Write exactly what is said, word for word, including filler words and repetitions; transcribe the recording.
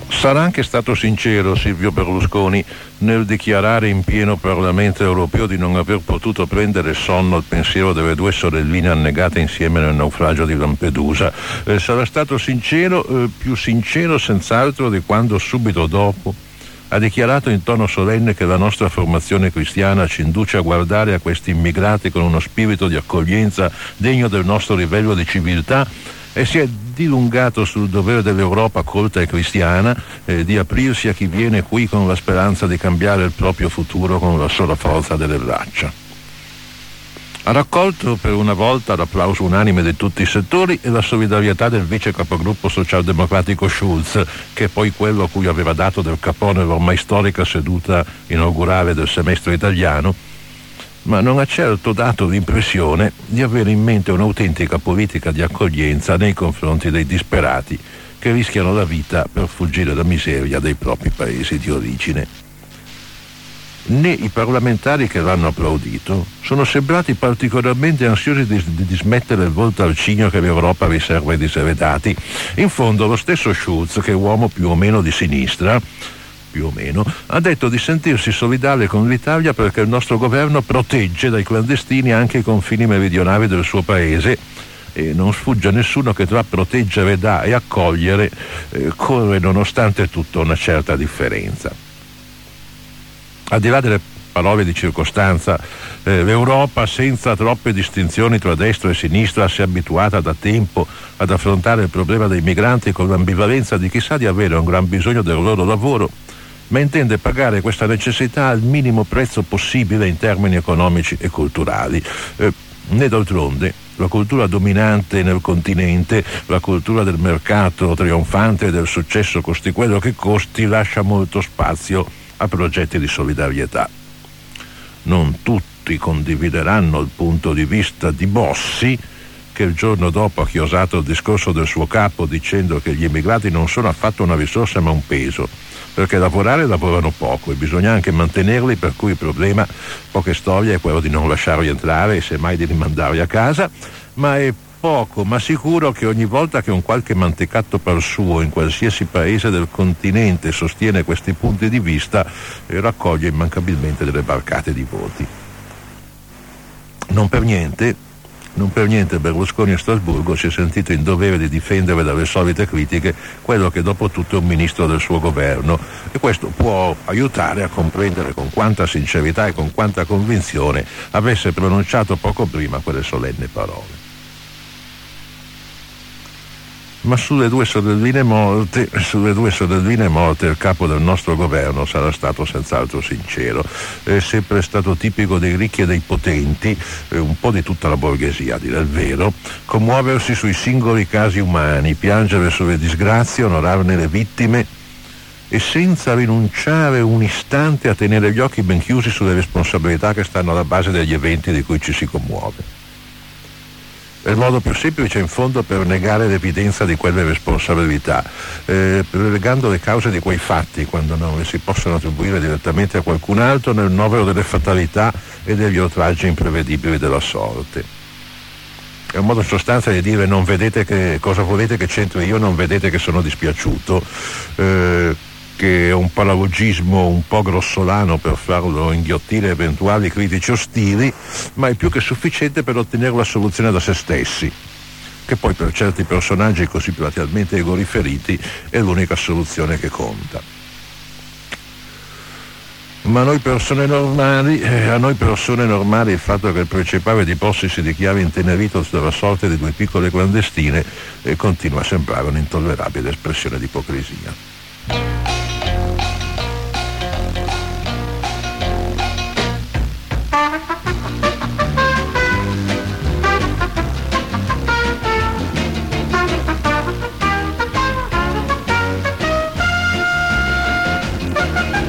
Sarà anche stato sincero Silvio Berlusconi nel dichiarare in pieno Parlamento europeo di non aver potuto prendere sonno al pensiero delle due sorelline annegate insieme nel naufragio di Lampedusa. Eh, sarà stato sincero, eh, più sincero senz'altro di quando subito dopo ha dichiarato in tono solenne che la nostra formazione cristiana ci induce a guardare a questi immigrati con uno spirito di accoglienza degno del nostro livello di civiltà, e si è dilungato sul dovere dell'Europa colta e cristiana eh, di aprirsi a chi viene qui con la speranza di cambiare il proprio futuro con la sola forza delle braccia. Ha raccolto per una volta l'applauso unanime di tutti i settori e la solidarietà del vice capogruppo socialdemocratico Schulz, che è poi quello a cui aveva dato del capone l'ormai storica seduta inaugurale del semestre italiano, ma non ha certo dato l'impressione di avere in mente un'autentica politica di accoglienza nei confronti dei disperati che rischiano la vita per fuggire dalla miseria dei propri paesi di origine. Né i parlamentari che l'hanno applaudito sono sembrati particolarmente ansiosi di, di dismettere il volto al cigno che l'Europa riserva ai diseredati. In fondo lo stesso Schulz, che è uomo più o meno di sinistra, più o meno, ha detto di sentirsi solidale con l'Italia perché il nostro governo protegge dai clandestini anche i confini meridionali del suo paese, e non sfugge a nessuno che tra proteggere da e accogliere eh, corre nonostante tutto una certa differenza. Al di là delle parole di circostanza, eh, l'Europa senza troppe distinzioni tra destra e sinistra si è abituata da tempo ad affrontare il problema dei migranti con l'ambivalenza di chi sa di avere un gran bisogno del loro lavoro, ma intende pagare questa necessità al minimo prezzo possibile in termini economici e culturali. Eh, né d'altronde la cultura dominante nel continente, la cultura del mercato trionfante e del successo costi quello che costi, lascia molto spazio a progetti di solidarietà. Non tutti condivideranno il punto di vista di Bossi, che il giorno dopo ha chiosato il discorso del suo capo dicendo che gli immigrati non sono affatto una risorsa ma un peso, perché lavorare lavorano poco e bisogna anche mantenerli, per cui il problema, poche storie, è quello di non lasciarli entrare e semmai di rimandarli a casa, ma è poco ma sicuro che ogni volta che un qualche mantecato par suo in qualsiasi paese del continente sostiene questi punti di vista eh, raccoglie immancabilmente delle barcate di voti. Non per niente Non per niente Berlusconi a Strasburgo si è sentito in dovere di difendere dalle solite critiche quello che dopo tutto è un ministro del suo governo, e questo può aiutare a comprendere con quanta sincerità e con quanta convinzione avesse pronunciato poco prima quelle solenni parole. Ma sulle due sorelline morte, sulle due sorelline morte il capo del nostro governo sarà stato senz'altro sincero. È sempre stato tipico dei ricchi e dei potenti, un po' di tutta la borghesia a dire il vero, commuoversi sui singoli casi umani, piangere sulle disgrazie, onorarne le vittime e senza rinunciare un istante a tenere gli occhi ben chiusi sulle responsabilità che stanno alla base degli eventi di cui ci si commuove. È il modo più semplice in fondo per negare l'evidenza di quelle responsabilità, eh, relegando le cause di quei fatti, quando non le si possono attribuire direttamente a qualcun altro, nel novero delle fatalità e degli oltraggi imprevedibili della sorte. È un modo in sostanza di dire: non vedete che cosa volete che c'entri io, non vedete che sono dispiaciuto, eh, che è un paralogismo un po' grossolano per farlo inghiottire eventuali critici ostili, ma è più che sufficiente per ottenere la soluzione da se stessi, che poi per certi personaggi così platealmente egoriferiti è l'unica soluzione che conta. Ma a noi persone normali, eh, a noi persone normali il fatto che il principale di Bossi si dichiari intenerito sulla sorte di due piccole clandestine eh, continua a sembrare un'intollerabile espressione di ipocrisia.